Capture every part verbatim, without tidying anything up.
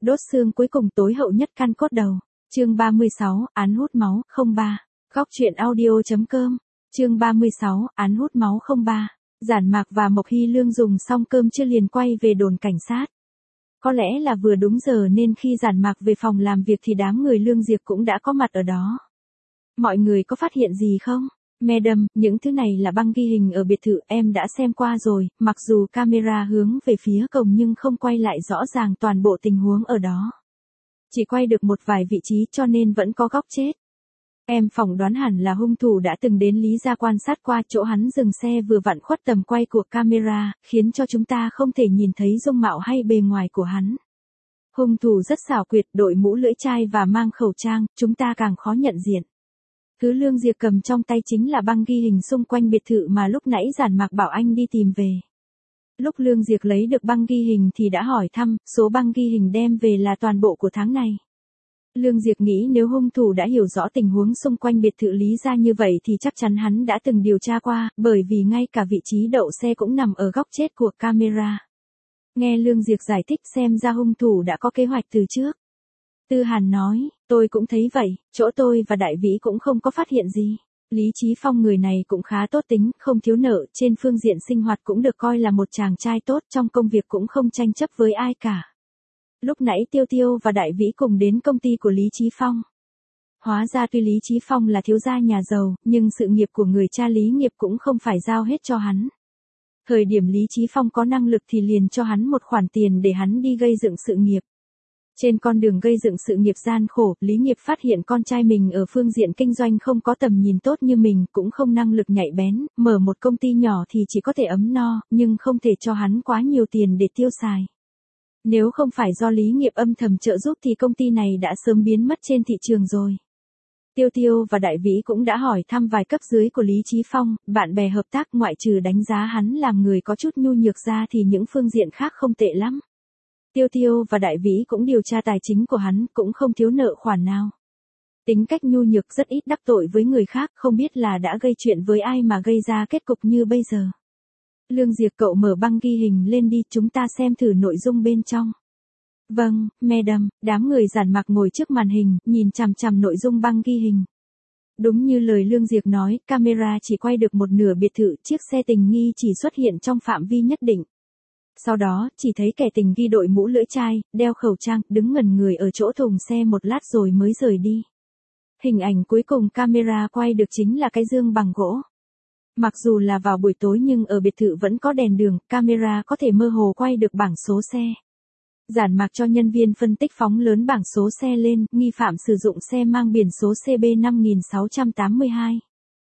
Đốt xương cuối cùng tối hậu nhất căn cốt đầu. Chương ba mươi sáu, án hút máu, không ba. Góc truyện audio.com. Chương ba mươi sáu, án hút máu không ba. Giản Mạc và Mộc Hy Lương dùng xong cơm trưa liền quay về đồn cảnh sát. Có lẽ là vừa đúng giờ nên khi Giản Mạc về phòng làm việc thì đám người Lương Diệp cũng đã có mặt ở đó. Mọi người có phát hiện gì không? Madam, những thứ này là băng ghi hình ở biệt thự, em đã xem qua rồi, mặc dù camera hướng về phía cổng nhưng không quay lại rõ ràng toàn bộ tình huống ở đó. Chỉ quay được một vài vị trí cho nên vẫn có góc chết. Em phỏng đoán hẳn là hung thủ đã từng đến Lý Gia quan sát qua chỗ hắn dừng xe vừa vặn khuất tầm quay của camera, khiến cho chúng ta không thể nhìn thấy dung mạo hay bề ngoài của hắn. Hung thủ rất xảo quyệt, đội mũ lưỡi chai và mang khẩu trang, chúng ta càng khó nhận diện. Thứ Lương Diệp cầm trong tay chính là băng ghi hình xung quanh biệt thự mà lúc nãy Giản Mạc bảo anh đi tìm về. Lúc Lương Diệp lấy được băng ghi hình thì đã hỏi thăm, số băng ghi hình đem về là toàn bộ của tháng này. Lương Diệp nghĩ nếu hung thủ đã hiểu rõ tình huống xung quanh biệt thự Lý Gia như vậy thì chắc chắn hắn đã từng điều tra qua, bởi vì ngay cả vị trí đậu xe cũng nằm ở góc chết của camera. Nghe Lương Diệp giải thích xem ra hung thủ đã có kế hoạch từ trước. Tư Hàn nói, tôi cũng thấy vậy, chỗ tôi và Đại Vĩ cũng không có phát hiện gì. Lý Chí Phong người này cũng khá tốt tính, không thiếu nợ, trên phương diện sinh hoạt cũng được coi là một chàng trai tốt, trong công việc cũng không tranh chấp với ai cả. Lúc nãy Tiêu Tiêu và Đại Vĩ cùng đến công ty của Lý Chí Phong. Hóa ra tuy Lý Chí Phong là thiếu gia nhà giàu, nhưng sự nghiệp của người cha Lý Nghiệp cũng không phải giao hết cho hắn. Thời điểm Lý Chí Phong có năng lực thì liền cho hắn một khoản tiền để hắn đi gây dựng sự nghiệp. Trên con đường gây dựng sự nghiệp gian khổ, Lý Nghiệp phát hiện con trai mình ở phương diện kinh doanh không có tầm nhìn tốt như mình, cũng không năng lực nhạy bén, mở một công ty nhỏ thì chỉ có thể ấm no, nhưng không thể cho hắn quá nhiều tiền để tiêu xài. Nếu không phải do Lý Nghiệp âm thầm trợ giúp thì công ty này đã sớm biến mất trên thị trường rồi. Tiêu Tiêu và Đại Vĩ cũng đã hỏi thăm vài cấp dưới của Lý Chí Phong, bạn bè hợp tác ngoại trừ đánh giá hắn làm người có chút nhu nhược ra thì những phương diện khác không tệ lắm. Tiêu Tiêu và Đại Vĩ cũng điều tra tài chính của hắn, cũng không thiếu nợ khoản nào. Tính cách nhu nhược rất ít đắc tội với người khác, không biết là đã gây chuyện với ai mà gây ra kết cục như bây giờ. Lương Diệp cậu mở băng ghi hình lên đi, chúng ta xem thử nội dung bên trong. Vâng, Madam, đám người Giản Mạc ngồi trước màn hình, nhìn chằm chằm nội dung băng ghi hình. Đúng như lời Lương Diệp nói, camera chỉ quay được một nửa biệt thự, chiếc xe tình nghi chỉ xuất hiện trong phạm vi nhất định. Sau đó, chỉ thấy kẻ tình nghi đội mũ lưỡi chai, đeo khẩu trang, đứng ngẩn người ở chỗ thùng xe một lát rồi mới rời đi. Hình ảnh cuối cùng camera quay được chính là cái giường bằng gỗ. Mặc dù là vào buổi tối nhưng ở biệt thự vẫn có đèn đường, camera có thể mơ hồ quay được bảng số xe. Giản Mạc cho nhân viên phân tích phóng lớn bảng số xe lên, nghi phạm sử dụng xe mang biển số C B năm nghìn sáu trăm tám mươi hai.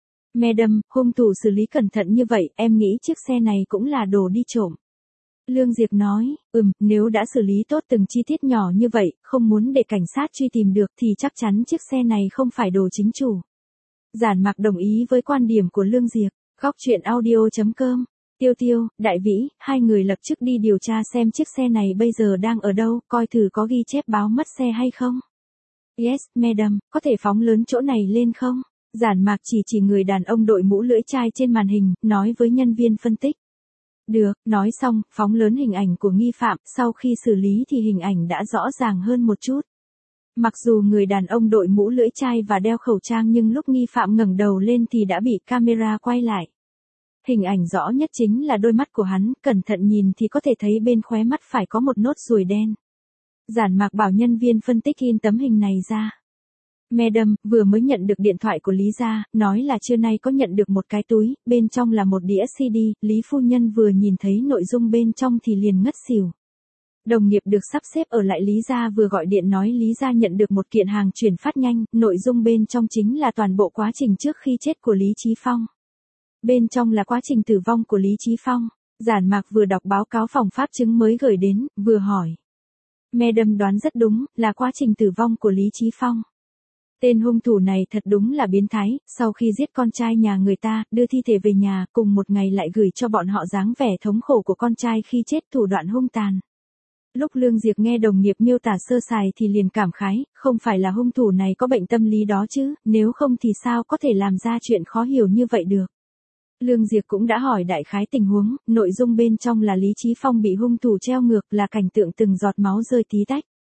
Madam, hung thủ xử lý cẩn thận như vậy, em nghĩ chiếc xe này cũng là đồ đi trộm. Lương Diệp nói, ừm, nếu đã xử lý tốt từng chi tiết nhỏ như vậy, không muốn để cảnh sát truy tìm được thì chắc chắn chiếc xe này không phải đồ chính chủ. Giản Mạc đồng ý với quan điểm của Lương Diệp. Góc truyện audio.com. Tiêu Tiêu, Đại Vĩ, hai người lập tức đi điều tra xem chiếc xe này bây giờ đang ở đâu, coi thử có ghi chép báo mất xe hay không. Yes, Madam, có thể phóng lớn chỗ này lên không? Giản Mạc chỉ chỉ người đàn ông đội mũ lưỡi chai trên màn hình, nói với nhân viên phân tích. Được, nói xong, phóng lớn hình ảnh của nghi phạm, sau khi xử lý thì hình ảnh đã rõ ràng hơn một chút. Mặc dù người đàn ông đội mũ lưỡi chai và đeo khẩu trang nhưng lúc nghi phạm ngẩng đầu lên thì đã bị camera quay lại. Hình ảnh rõ nhất chính là đôi mắt của hắn, cẩn thận nhìn thì có thể thấy bên khóe mắt phải có một nốt ruồi đen. Giản Mạc bảo nhân viên phân tích in tấm hình này ra. Madam, vừa mới nhận được điện thoại của Lý Gia, nói là trưa nay có nhận được một cái túi, bên trong là một đĩa xê đê, Lý phu nhân vừa nhìn thấy nội dung bên trong thì liền ngất xỉu. Đồng nghiệp được sắp xếp ở lại Lý Gia vừa gọi điện nói Lý Gia nhận được một kiện hàng chuyển phát nhanh, nội dung bên trong chính là toàn bộ quá trình trước khi chết của Lý Chí Phong. Bên trong là quá trình tử vong của Lý Chí Phong. Giản Mạc vừa đọc báo cáo phòng pháp chứng mới gửi đến, vừa hỏi. Madam đoán rất đúng, là quá trình tử vong của Lý Chí Phong. Tên hung thủ này thật đúng là biến thái, sau khi giết con trai nhà người ta, đưa thi thể về nhà, cùng một ngày lại gửi cho bọn họ dáng vẻ thống khổ của con trai khi chết, thủ đoạn hung tàn. Lúc Lương Diệp nghe đồng nghiệp miêu tả sơ sài thì liền cảm khái, không phải là hung thủ này có bệnh tâm lý đó chứ, nếu không thì sao có thể làm ra chuyện khó hiểu như vậy được. Lương Diệp cũng đã hỏi đại khái tình huống, nội dung bên trong là Lý Chí Phong bị hung thủ treo ngược, là cảnh tượng từng giọt máu rơi tí tách.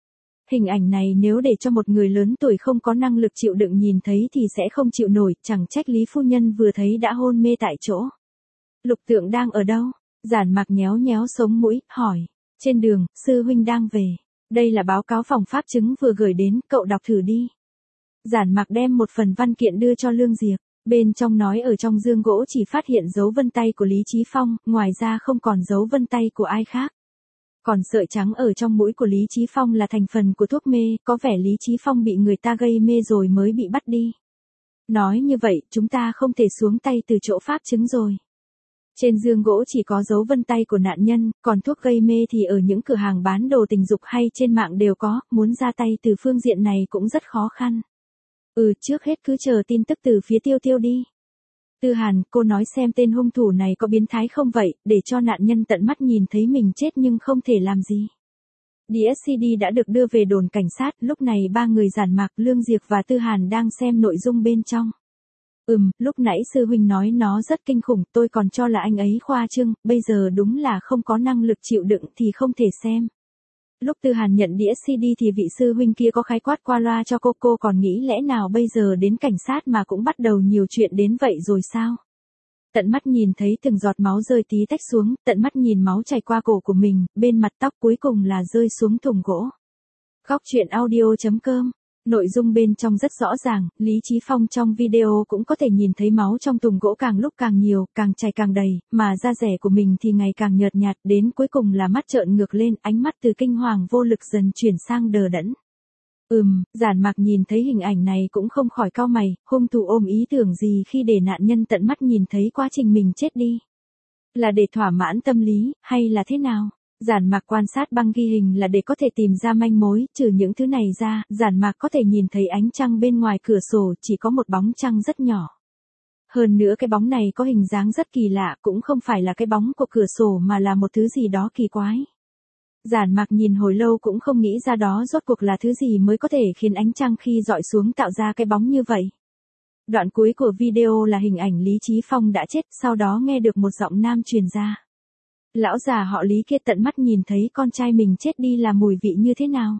Hình ảnh này nếu để cho một người lớn tuổi không có năng lực chịu đựng nhìn thấy thì sẽ không chịu nổi, chẳng trách Lý phu nhân vừa thấy đã hôn mê tại chỗ. Lục Tượng đang ở đâu? Giản Mạc nhéo nhéo sống mũi, hỏi. Trên đường, sư huynh đang về. Đây là báo cáo phòng pháp chứng vừa gửi đến, cậu đọc thử đi. Giản Mạc đem một phần văn kiện đưa cho Lương Diệp. Bên trong nói ở trong dương gỗ chỉ phát hiện dấu vân tay của Lý Chí Phong, ngoài ra không còn dấu vân tay của ai khác. Còn sợi trắng ở trong mũi của Lý Chí Phong là thành phần của thuốc mê, có vẻ Lý Chí Phong bị người ta gây mê rồi mới bị bắt đi. Nói như vậy, chúng ta không thể xuống tay từ chỗ pháp chứng rồi. Trên dương gỗ chỉ có dấu vân tay của nạn nhân, còn thuốc gây mê thì ở những cửa hàng bán đồ tình dục hay trên mạng đều có, muốn ra tay từ phương diện này cũng rất khó khăn. Ừ, trước hết cứ chờ tin tức từ phía Tiêu Tiêu đi. Tư Hàn, cô nói xem tên hung thủ này có biến thái không vậy, để cho nạn nhân tận mắt nhìn thấy mình chết nhưng không thể làm gì. đê ét xê đê đã được đưa về đồn cảnh sát, lúc này ba người Giản Mạc, Lương Diệp và Tư Hàn đang xem nội dung bên trong. Ừm, lúc nãy sư huynh nói nó rất kinh khủng, tôi còn cho là anh ấy khoa trương, bây giờ đúng là không có năng lực chịu đựng thì không thể xem. Lúc Tư Hàn nhận đê ét xê đê thì vị sư huynh kia có khái quát qua loa cho cô, cô còn nghĩ lẽ nào bây giờ đến cảnh sát mà cũng bắt đầu nhiều chuyện đến vậy rồi sao? Tận mắt nhìn thấy từng giọt máu rơi tí tách xuống, tận mắt nhìn máu chảy qua cổ của mình, bên mặt tóc cuối cùng là rơi xuống thùng gỗ. Góc truyện audio chấm com. Nội dung bên trong rất rõ ràng, Lý Chí Phong trong video cũng có thể nhìn thấy máu trong thùng gỗ càng lúc càng nhiều, càng chảy càng đầy, mà da rẻ của mình thì ngày càng nhợt nhạt, đến cuối cùng là mắt trợn ngược lên, ánh mắt từ kinh hoàng vô lực dần chuyển sang đờ đẫn. Ừm, Giản Mạc nhìn thấy hình ảnh này cũng không khỏi cau mày, hung thủ ôm ý tưởng gì khi để nạn nhân tận mắt nhìn thấy quá trình mình chết đi? Là để thỏa mãn tâm lý, hay là thế nào? Giản Mạc quan sát băng ghi hình là để có thể tìm ra manh mối, trừ những thứ này ra, Giản Mạc có thể nhìn thấy ánh trăng bên ngoài cửa sổ, chỉ có một bóng trăng rất nhỏ. Hơn nữa cái bóng này có hình dáng rất kỳ lạ, cũng không phải là cái bóng của cửa sổ mà là một thứ gì đó kỳ quái. Giản Mạc nhìn hồi lâu cũng không nghĩ ra đó rốt cuộc là thứ gì mới có thể khiến ánh trăng khi dọi xuống tạo ra cái bóng như vậy. Đoạn cuối của video là hình ảnh Lý Chí Phong đã chết, sau đó nghe được một giọng nam truyền ra. Lão già họ Lý kia tận mắt nhìn thấy con trai mình chết đi là mùi vị như thế nào?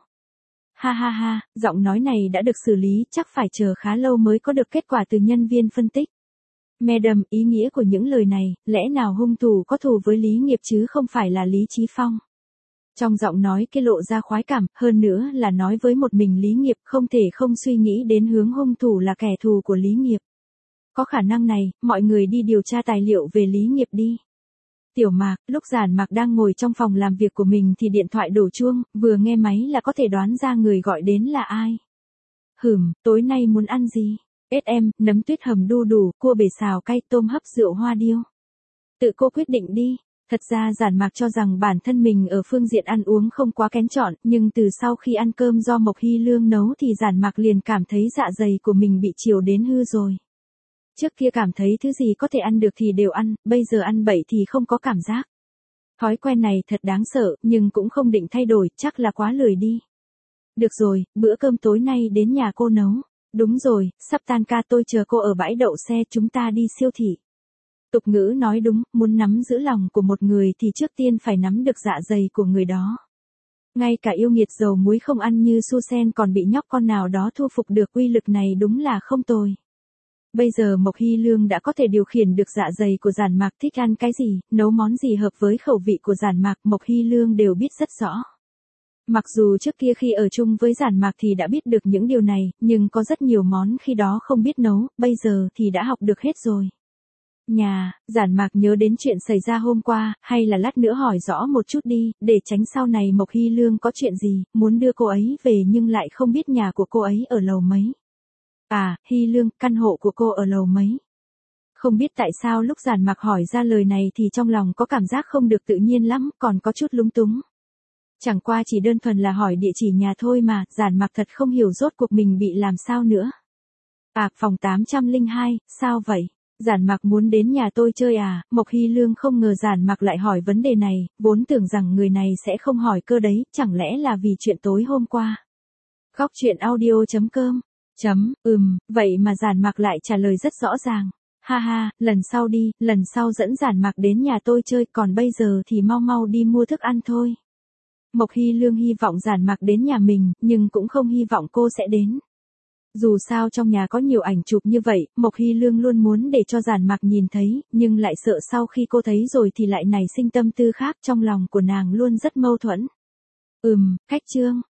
Ha ha ha, giọng nói này đã được xử lý, chắc phải chờ khá lâu mới có được kết quả từ nhân viên phân tích. Madam, ý nghĩa của những lời này, lẽ nào hung thủ có thù với Lý Nghiệp chứ không phải là Lý Chí Phong? Trong giọng nói kia lộ ra khoái cảm, hơn nữa là nói với một mình Lý Nghiệp, không thể không suy nghĩ đến hướng hung thủ là kẻ thù của Lý Nghiệp. Có khả năng này, mọi người đi điều tra tài liệu về Lý Nghiệp đi. Tiểu Mạc, lúc Giản Mạc đang ngồi trong phòng làm việc của mình thì điện thoại đổ chuông, vừa nghe máy là có thể đoán ra người gọi đến là ai. Hửm, tối nay muốn ăn gì? ét em, nấm tuyết hầm đu đủ, cua bể xào cay, tôm hấp rượu hoa điêu. Tự cô quyết định đi. Thật ra Giản Mạc cho rằng bản thân mình ở phương diện ăn uống không quá kén chọn, nhưng từ sau khi ăn cơm do Mộc Hy Lương nấu thì Giản Mạc liền cảm thấy dạ dày của mình bị chiều đến hư rồi. Trước kia cảm thấy thứ gì có thể ăn được thì đều ăn, bây giờ ăn bậy thì không có cảm giác. Thói quen này thật đáng sợ, nhưng cũng không định thay đổi, chắc là quá lười đi. Được rồi, bữa cơm tối nay đến nhà cô nấu. Đúng rồi, sắp tan ca tôi chờ cô ở bãi đậu xe, chúng ta đi siêu thị. Tục ngữ nói đúng, muốn nắm giữ lòng của một người thì trước tiên phải nắm được dạ dày của người đó. Ngay cả yêu nghiệt dầu muối không ăn như Su Sen còn bị nhóc con nào đó thu phục được, uy lực này đúng là không tồi. Bây giờ Mộc Hy Lương đã có thể điều khiển được dạ dày của Giản Mạc thích ăn cái gì, nấu món gì hợp với khẩu vị của Giản Mạc, Mộc Hy Lương đều biết rất rõ. Mặc dù trước kia khi ở chung với Giản Mạc thì đã biết được những điều này, nhưng có rất nhiều món khi đó không biết nấu, bây giờ thì đã học được hết rồi. Nhà, Giản Mạc nhớ đến chuyện xảy ra hôm qua, hay là lát nữa hỏi rõ một chút đi, để tránh sau này Mộc Hy Lương có chuyện gì, muốn đưa cô ấy về nhưng lại không biết nhà của cô ấy ở lầu mấy. À, Hy Lương, căn hộ của cô ở lầu mấy? Không biết tại sao lúc Giản Mạc hỏi ra lời này thì trong lòng có cảm giác không được tự nhiên lắm, còn có chút lúng túng. Chẳng qua chỉ đơn thuần là hỏi địa chỉ nhà thôi mà, Giản Mạc thật không hiểu rốt cuộc mình bị làm sao nữa. À, phòng tám trăm lẻ hai, sao vậy? Giản Mạc muốn đến nhà tôi chơi à? Mộc Hy Lương không ngờ Giản Mạc lại hỏi vấn đề này, vốn tưởng rằng người này sẽ không hỏi cơ đấy, chẳng lẽ là vì chuyện tối hôm qua. Góc truyện audio chấm com. Chấm, ừm, vậy mà Giản Mạc lại trả lời rất rõ ràng. Ha ha, lần sau đi, lần sau dẫn Giản Mạc đến nhà tôi chơi, còn bây giờ thì mau mau đi mua thức ăn thôi. Mộc Hy Lương hy vọng Giản Mạc đến nhà mình, nhưng cũng không hy vọng cô sẽ đến. Dù sao trong nhà có nhiều ảnh chụp như vậy, Mộc Hy Lương luôn muốn để cho Giản Mạc nhìn thấy, nhưng lại sợ sau khi cô thấy rồi thì lại nảy sinh tâm tư khác, trong lòng của nàng luôn rất mâu thuẫn. Ừm, Khách Trương,